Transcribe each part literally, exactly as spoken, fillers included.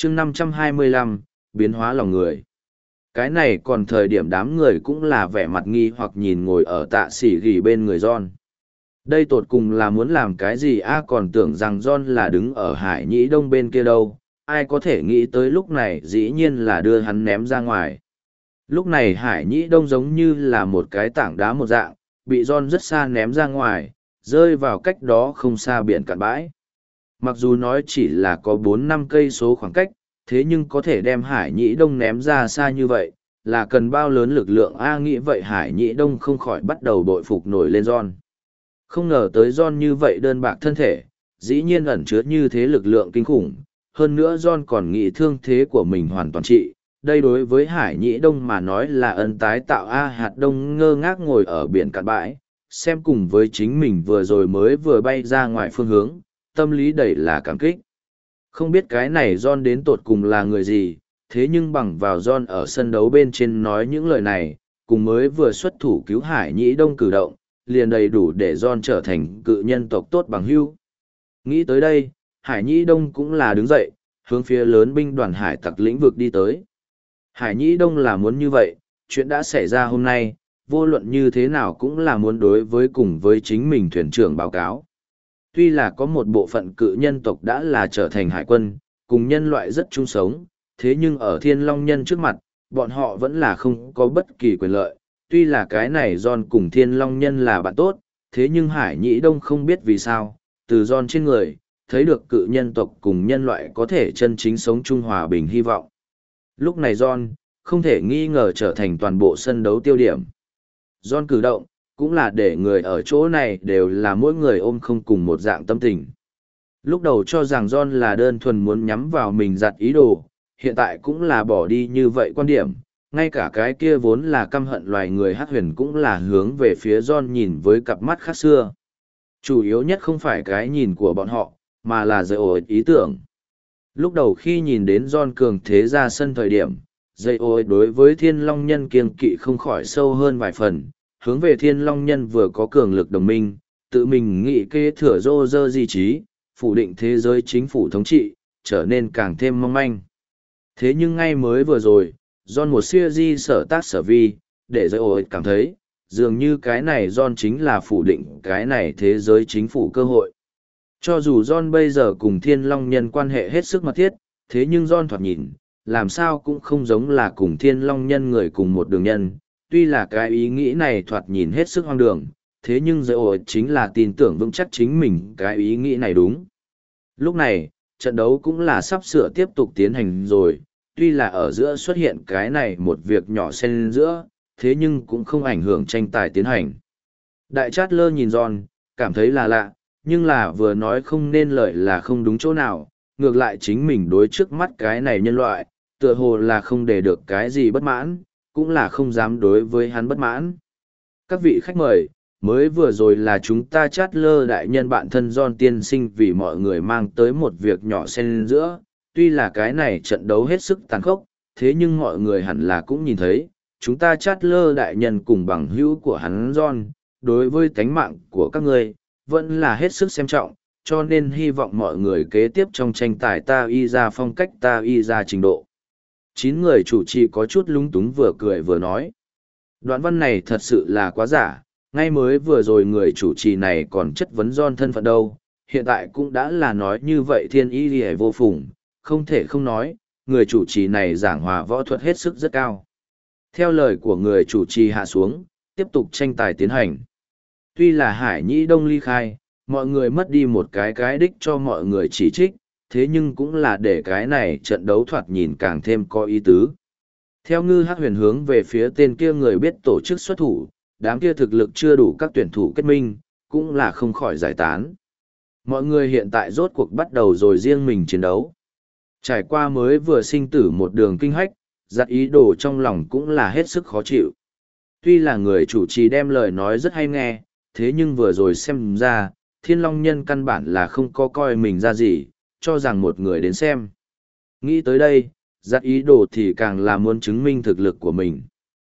chương năm trăm hai mươi lăm, biến hóa lòng người. Cái này còn thời điểm đám người cũng là vẻ mặt nghi hoặc nhìn ngồi ở tạ xỉ gỉ bên người John. Đây tột cùng là muốn làm cái gì a còn tưởng rằng John là đứng ở Hải Nhĩ Đông bên kia đâu, ai có thể nghĩ tới lúc này dĩ nhiên là đưa hắn ném ra ngoài. Lúc này Hải Nhĩ Đông giống như là một cái tảng đá một dạng, bị John rất xa ném ra ngoài, rơi vào cách đó không xa biển cạn bãi. Mặc dù nói chỉ là có bốn năm cây số khoảng cách, thế nhưng có thể đem Hải Nhĩ Đông ném ra xa như vậy, là cần bao lớn lực lượng a nghĩ vậy Hải Nhĩ Đông không khỏi bắt đầu bội phục nổi lên John. Không ngờ tới John như vậy đơn bạc thân thể, dĩ nhiên ẩn chứa như thế lực lượng kinh khủng, hơn nữa John còn nghĩ thương thế của mình hoàn toàn trị. Đây đối với Hải Nhĩ Đông mà nói là ân tái tạo a hạt đông ngơ ngác ngồi ở biển cạn bãi, xem cùng với chính mình vừa rồi mới vừa bay ra ngoài phương hướng, tâm lý đầy là cảm kích. Không biết cái này John đến tột cùng là người gì, thế nhưng bằng vào John ở sân đấu bên trên nói những lời này, cùng mới vừa xuất thủ cứu Hải Nhĩ Đông cử động, liền đầy đủ để John trở thành cự nhân tộc tốt bằng hữu. Nghĩ tới đây, Hải Nhĩ Đông cũng là đứng dậy, hướng phía lớn binh đoàn hải tặc lĩnh vực đi tới. Hải Nhĩ Đông là muốn như vậy, chuyện đã xảy ra hôm nay, vô luận như thế nào cũng là muốn đối với cùng với chính mình thuyền trưởng báo cáo. Tuy là có một bộ phận cự nhân tộc đã là trở thành hải quân, cùng nhân loại rất chung sống, thế nhưng ở thiên long nhân trước mặt, bọn họ vẫn là không có bất kỳ quyền lợi. Tuy là cái này John cùng thiên long nhân là bạn tốt, thế nhưng Hải Nhĩ Đông không biết vì sao, từ John trên người, thấy được cự nhân tộc cùng nhân loại có thể chân chính sống chung hòa bình hy vọng. Lúc này John, không thể nghi ngờ trở thành toàn bộ sân đấu tiêu điểm. John cử động, cũng là để người ở chỗ này đều là mỗi người ôm không cùng một dạng tâm tình. Lúc đầu cho rằng John là đơn thuần muốn nhắm vào mình giặt ý đồ, hiện tại cũng là bỏ đi như vậy quan điểm, ngay cả cái kia vốn là căm hận loài người hắc huyền cũng là hướng về phía John nhìn với cặp mắt khác xưa. Chủ yếu nhất không phải cái nhìn của bọn họ, mà là dây ổi ý tưởng. Lúc đầu khi nhìn đến John cường thế ra sân thời điểm, dây ổi đối với thiên long nhân kiêng kỵ không khỏi sâu hơn vài phần, hướng về thiên long nhân vừa có cường lực đồng minh, tự mình nghị kế thừa rô rơ di trí, phủ định thế giới chính phủ thống trị, trở nên càng thêm mong manh. Thế nhưng ngay mới vừa rồi, John một siêu di sở tác sở vi, để dây ổi cảm thấy, dường như cái này John chính là phủ định cái này thế giới chính phủ cơ hội. Cho dù John bây giờ cùng thiên long nhân quan hệ hết sức mật thiết, thế nhưng John thoạt nhìn, làm sao cũng không giống là cùng thiên long nhân người cùng một đường nhân. Tuy là cái ý nghĩ này thoạt nhìn hết sức hoang đường, thế nhưng dễ ổi chính là tin tưởng vững chắc chính mình cái ý nghĩ này đúng. Lúc này, trận đấu cũng là sắp sửa tiếp tục tiến hành rồi, tuy là ở giữa xuất hiện cái này một việc nhỏ xen giữa, thế nhưng cũng không ảnh hưởng tranh tài tiến hành. Đại Chát Lơ nhìn John, cảm thấy là lạ, nhưng là vừa nói không nên lời là không đúng chỗ nào, ngược lại chính mình đối trước mắt cái này nhân loại, tựa hồ là không để được cái gì bất mãn, cũng là không dám đối với hắn bất mãn. Các vị khách mời, mới vừa rồi là chúng ta Chát Lơ đại nhân bạn thân John tiên sinh vì mọi người mang tới một việc nhỏ xen giữa, tuy là cái này trận đấu hết sức tàn khốc, thế nhưng mọi người hẳn là cũng nhìn thấy, chúng ta Chát Lơ đại nhân cùng bằng hữu của hắn John, đối với tánh mạng của các ngươi, vẫn là hết sức xem trọng, cho nên hy vọng mọi người kế tiếp trong tranh tài ta y ra phong cách ta y ra trình độ. Chín người chủ trì có chút lúng túng vừa cười vừa nói. Đoạn văn này thật sự là quá giả, ngay mới vừa rồi người chủ trì này còn chất vấn John thân phận đâu, hiện tại cũng đã là nói như vậy thiên y lìa vô phùng, không thể không nói, người chủ trì này giảng hòa võ thuật hết sức rất cao. Theo lời của người chủ trì hạ xuống, tiếp tục tranh tài tiến hành. Tuy là Hải Nhĩ Đông ly khai, mọi người mất đi một cái cái đích cho mọi người chỉ trích, thế nhưng cũng là để cái này trận đấu thoạt nhìn càng thêm có ý tứ. Theo Ngư Hắc Huyền hướng về phía tên kia người biết tổ chức xuất thủ, đám kia thực lực chưa đủ các tuyển thủ kết minh, cũng là không khỏi giải tán. Mọi người hiện tại rốt cuộc bắt đầu rồi riêng mình chiến đấu. Trải qua mới vừa sinh tử một đường kinh hách, giặt ý đồ trong lòng cũng là hết sức khó chịu. Tuy là người chủ trì đem lời nói rất hay nghe, thế nhưng vừa rồi xem ra, thiên long nhân căn bản là không có coi mình ra gì, cho rằng một người đến xem. Nghĩ tới đây, giặt ý đồ thì càng là muốn chứng minh thực lực của mình.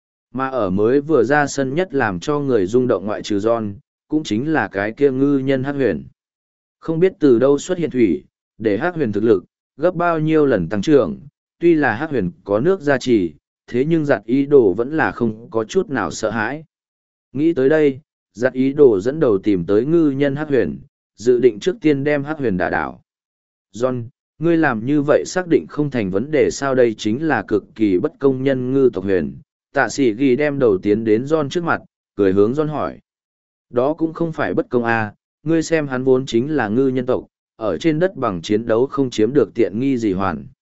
Mà ở mới vừa ra sân nhất làm cho người rung động ngoại trừ John, cũng chính là cái kia ngư nhân Hắc Huyền. Không biết từ đâu xuất hiện thủy, để Hắc Huyền thực lực, gấp bao nhiêu lần tăng trưởng, tuy là hắc huyền có nước gia trì, thế nhưng giặt ý đồ vẫn là không có chút nào sợ hãi. Nghĩ tới đây, giặt ý đồ dẫn đầu tìm tới ngư nhân hắc huyền, dự định trước tiên đem hắc huyền đả đảo. John, ngươi làm như vậy xác định không thành vấn đề sao? Đây chính là cực kỳ bất công nhân ngư tộc huyền. Tạ sĩ ghi đem đầu tiến đến John trước mặt, cười hướng John hỏi. Đó cũng không phải bất công à, ngươi xem hắn vốn chính là ngư nhân tộc, ở trên đất bằng chiến đấu không chiếm được tiện nghi gì hoàn.